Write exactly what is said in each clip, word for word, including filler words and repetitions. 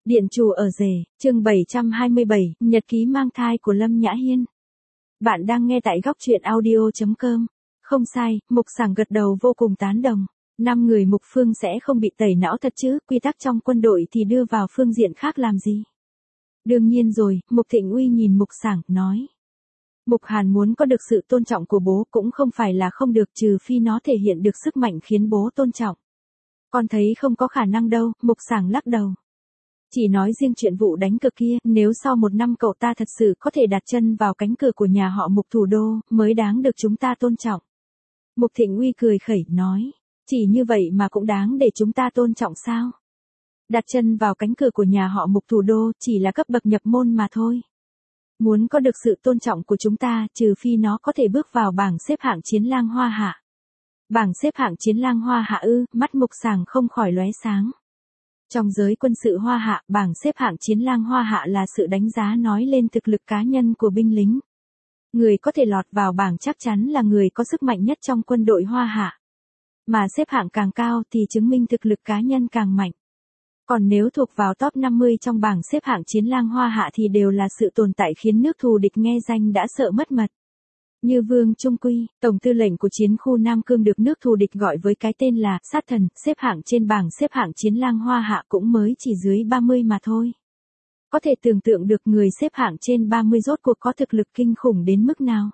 Điện chủ ở rể, chương bảy trăm hai mươi bảy, nhật ký mang thai của Lâm Nhã Hiên. Bạn đang nghe tại góc truyện audio chấm com. Không sai, Mục Sảng gật đầu vô cùng tán đồng. Năm người Mục Phương sẽ không bị tẩy não thật chứ, quy tắc trong quân đội thì đưa vào phương diện khác làm gì? Đương nhiên rồi, Mục Thịnh Uy nhìn Mục Sảng, nói. Mục Hàn muốn có được sự tôn trọng của bố cũng không phải là không được, trừ phi nó thể hiện được sức mạnh khiến bố tôn trọng. Con thấy không có khả năng đâu, Mục Sảng lắc đầu. Chỉ nói riêng chuyện vụ đánh cược kia, nếu sau một năm cậu ta thật sự có thể đặt chân vào cánh cửa của nhà họ Mục thủ đô, mới đáng được chúng ta tôn trọng. Mục Thịnh Uy cười khẩy, nói, chỉ như vậy mà cũng đáng để chúng ta tôn trọng sao? Đặt chân vào cánh cửa của nhà họ Mục thủ đô chỉ là cấp bậc nhập môn mà thôi. Muốn có được sự tôn trọng của chúng ta, trừ phi nó có thể bước vào bảng xếp hạng chiến lang Hoa Hạ. Bảng xếp hạng chiến lang Hoa Hạ ư? Mắt Mục Sảng không khỏi lóe sáng. Trong giới quân sự Hoa Hạ, bảng xếp hạng chiến lang Hoa Hạ là sự đánh giá nói lên thực lực cá nhân của binh lính. Người có thể lọt vào bảng chắc chắn là người có sức mạnh nhất trong quân đội Hoa Hạ. Mà xếp hạng càng cao thì chứng minh thực lực cá nhân càng mạnh. Còn nếu thuộc vào top năm mươi trong bảng xếp hạng chiến lang Hoa Hạ thì đều là sự tồn tại khiến nước thù địch nghe danh đã sợ mất mật. Như Vương Trung Quy, tổng tư lệnh của chiến khu Nam Cương được nước thù địch gọi với cái tên là sát thần, xếp hạng trên bảng xếp hạng chiến lang Hoa Hạ cũng mới chỉ dưới ba mươi mà thôi. Có thể tưởng tượng được người xếp hạng trên ba mươi rốt cuộc có thực lực kinh khủng đến mức nào.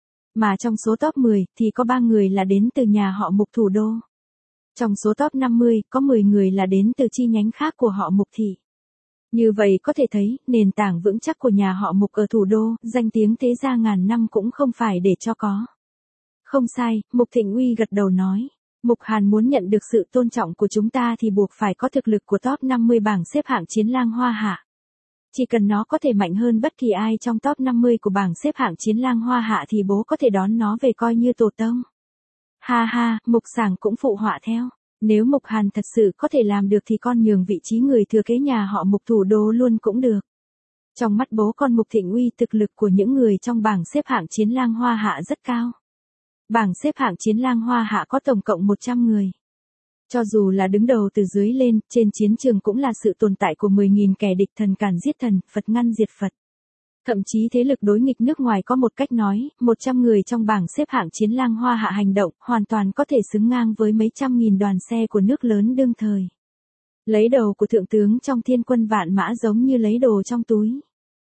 Mà trong số top mười thì có ba người là đến từ nhà họ Mục thủ đô. Trong số top năm mươi có mười người là đến từ chi nhánh khác của họ Mục thị. Như vậy có thể thấy, nền tảng vững chắc của nhà họ Mục ở thủ đô, danh tiếng thế gia ngàn năm cũng không phải để cho có. Không sai, Mục Thịnh Uy gật đầu nói. Mục Hàn muốn nhận được sự tôn trọng của chúng ta thì buộc phải có thực lực của top năm mươi bảng xếp hạng chiến lang Hoa Hạ. Chỉ cần nó có thể mạnh hơn bất kỳ ai trong top năm mươi của bảng xếp hạng chiến lang Hoa Hạ thì bố có thể đón nó về coi như tổ tông. Ha ha, Mục Sảng cũng phụ họa theo. Nếu Mục Hàn thật sự có thể làm được thì con nhường vị trí người thừa kế nhà họ Mục thủ đô luôn cũng được. Trong mắt bố con Mục Thịnh Uy, thực lực của những người trong bảng xếp hạng chiến lang Hoa Hạ rất cao. Bảng xếp hạng chiến lang Hoa Hạ có tổng cộng một trăm người. Cho dù là đứng đầu từ dưới lên, trên chiến trường cũng là sự tồn tại của mười nghìn kẻ địch, thần càn giết thần, Phật ngăn diệt Phật. Thậm chí thế lực đối nghịch nước ngoài có một cách nói, một trăm người trong bảng xếp hạng chiến lang Hoa Hạ hành động, hoàn toàn có thể xứng ngang với mấy trăm nghìn đoàn xe của nước lớn đương thời. Lấy đầu của thượng tướng trong thiên quân vạn mã giống như lấy đồ trong túi.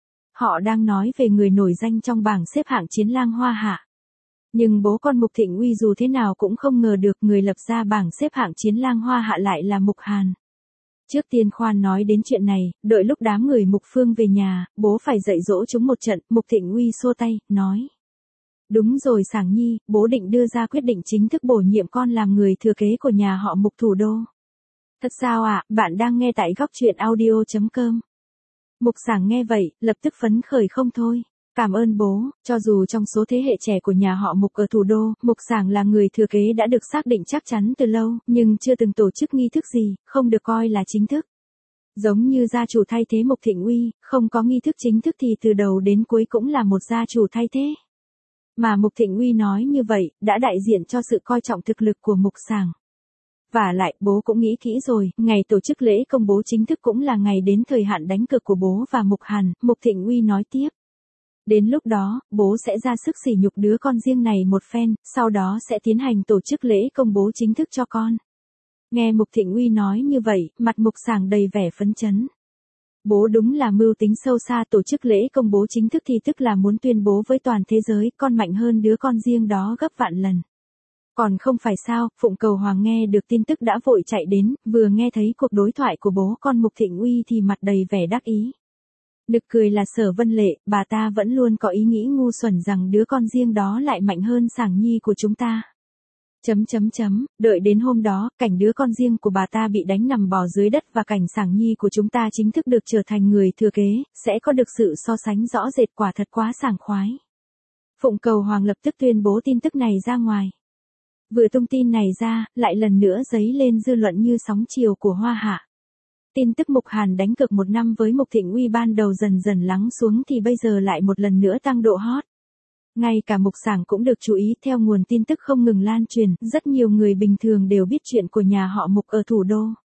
Họ đang nói về người nổi danh trong bảng xếp hạng chiến lang Hoa Hạ. Nhưng bố con Mục Thịnh Uy dù thế nào cũng không ngờ được người lập ra bảng xếp hạng chiến lang Hoa Hạ lại là Mục Hàn. Trước tiên khoan nói đến chuyện này, đợi lúc đám người Mục Phương về nhà, bố phải dạy dỗ chúng một trận. Mục Thịnh Uy xua tay, nói. Đúng rồi Sảng Nhi, bố định đưa ra quyết định chính thức bổ nhiệm con làm người thừa kế của nhà họ Mục thủ đô. Thật sao ạ? À, bạn đang nghe tại góc truyện audio chấm com. Mục Sảng nghe vậy, lập tức phấn khởi không thôi. Cảm ơn bố, cho dù trong số thế hệ trẻ của nhà họ Mục ở thủ đô, Mục Sảng là người thừa kế đã được xác định chắc chắn từ lâu, nhưng chưa từng tổ chức nghi thức gì, không được coi là chính thức. Giống như gia chủ thay thế Mục Thịnh Uy, không có nghi thức chính thức thì từ đầu đến cuối cũng là một gia chủ thay thế. Mà Mục Thịnh Uy nói như vậy, đã đại diện cho sự coi trọng thực lực của Mục Sảng. Và lại, bố cũng nghĩ kỹ rồi, ngày tổ chức lễ công bố chính thức cũng là ngày đến thời hạn đánh cược của bố và Mục Hàn, Mục Thịnh Uy nói tiếp. Đến lúc đó, bố sẽ ra sức sỉ nhục đứa con riêng này một phen, sau đó sẽ tiến hành tổ chức lễ công bố chính thức cho con. Nghe Mục Thịnh Uy nói như vậy, mặt Mục Sảng đầy vẻ phấn chấn. Bố đúng là mưu tính sâu xa, tổ chức lễ công bố chính thức thì tức là muốn tuyên bố với toàn thế giới, con mạnh hơn đứa con riêng đó gấp vạn lần. Còn không phải sao, Phụng Cầu Hoàng nghe được tin tức đã vội chạy đến, vừa nghe thấy cuộc đối thoại của bố con Mục Thịnh Uy thì mặt đầy vẻ đắc ý. Nực cười là Sở Vân Lệ, bà ta vẫn luôn có ý nghĩ ngu xuẩn rằng đứa con riêng đó lại mạnh hơn Sảng Nhi của chúng ta. Chấm chấm chấm, đợi đến hôm đó, cảnh đứa con riêng của bà ta bị đánh nằm bò dưới đất và cảnh Sảng Nhi của chúng ta chính thức được trở thành người thừa kế, sẽ có được sự so sánh rõ rệt, quả thật quá sảng khoái. Phụng Cầu Hoàng lập tức tuyên bố tin tức này ra ngoài. Vừa tung tin này ra, lại lần nữa dấy lên dư luận như sóng chiều của Hoa Hạ. Tin tức Mục Hàn đánh cược một năm với Mục Thịnh Uy ban đầu dần dần lắng xuống thì bây giờ lại một lần nữa tăng độ hot. Ngay cả Mục Sảng cũng được chú ý, theo nguồn tin tức không ngừng lan truyền, rất nhiều người bình thường đều biết chuyện của nhà họ Mục ở thủ đô.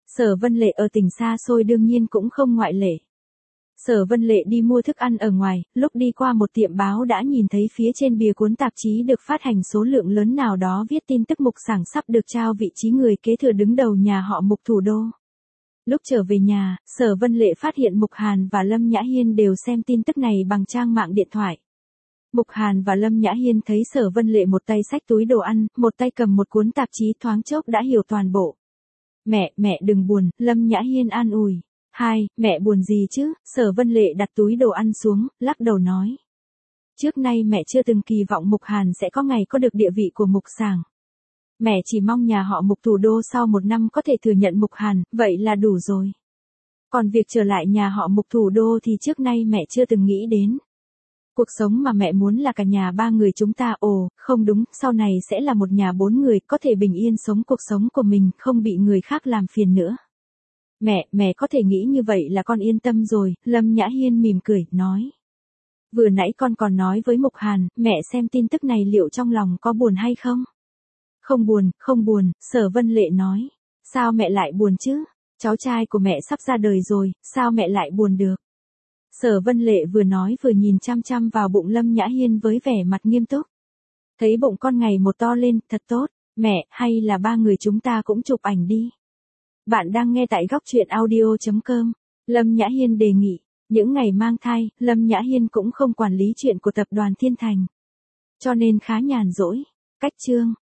Sở Vân Lệ ở tỉnh xa xôi đương nhiên cũng không ngoại lệ. Sở Vân Lệ đi mua thức ăn ở ngoài, lúc đi qua một tiệm báo đã nhìn thấy phía trên bìa cuốn tạp chí được phát hành số lượng lớn nào đó viết tin tức Mục Sảng sắp được trao vị trí người kế thừa đứng đầu nhà họ Mục thủ đô. Lúc trở về nhà, Sở Vân Lệ phát hiện Mục Hàn và Lâm Nhã Hiên đều xem tin tức này bằng trang mạng điện thoại. Mục Hàn và Lâm Nhã Hiên thấy Sở Vân Lệ một tay xách túi đồ ăn, một tay cầm một cuốn tạp chí thoáng chốc đã hiểu toàn bộ. Mẹ, mẹ đừng buồn, Lâm Nhã Hiên an ủi. Hai, mẹ buồn gì chứ, Sở Vân Lệ đặt túi đồ ăn xuống, lắc đầu nói. Trước nay mẹ chưa từng kỳ vọng Mục Hàn sẽ có ngày có được địa vị của Mục Sảng. Mẹ chỉ mong nhà họ Mục thủ đô sau một năm có thể thừa nhận Mục Hàn, vậy là đủ rồi. Còn việc trở lại nhà họ Mục thủ đô thì trước nay mẹ chưa từng nghĩ đến. Cuộc sống mà mẹ muốn là cả nhà ba người chúng ta, ồ, không đúng, sau này sẽ là một nhà bốn người, có thể bình yên sống cuộc sống của mình, không bị người khác làm phiền nữa. Mẹ, mẹ có thể nghĩ như vậy là con yên tâm rồi, Lâm Nhã Hiên mỉm cười, nói. Vừa nãy con còn nói với Mục Hàn, mẹ xem tin tức này liệu trong lòng có buồn hay không? Không buồn, không buồn, Sở Vân Lệ nói. Sao mẹ lại buồn chứ? Cháu trai của mẹ sắp ra đời rồi, sao mẹ lại buồn được? Sở Vân Lệ vừa nói vừa nhìn chăm chăm vào bụng Lâm Nhã Hiên với vẻ mặt nghiêm túc. Thấy bụng con ngày một to lên, thật tốt, mẹ, hay là ba người chúng ta cũng chụp ảnh đi. Bạn đang nghe tại góc truyện audio chấm com. Lâm Nhã Hiên đề nghị, những ngày mang thai, Lâm Nhã Hiên cũng không quản lý chuyện của tập đoàn Thiên Thành. Cho nên khá nhàn rỗi. Cách chương